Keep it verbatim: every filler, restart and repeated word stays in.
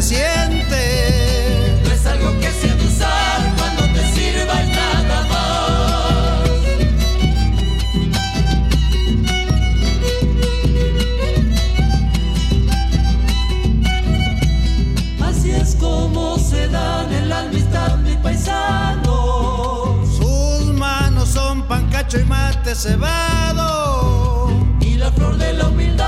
siente. No es algo que se ha de usar cuando te sirva y nada más. Así es como se dan en la amistad, mi paisano. Sus manos son pan, cacho y mate cebado. Y la flor de la humildad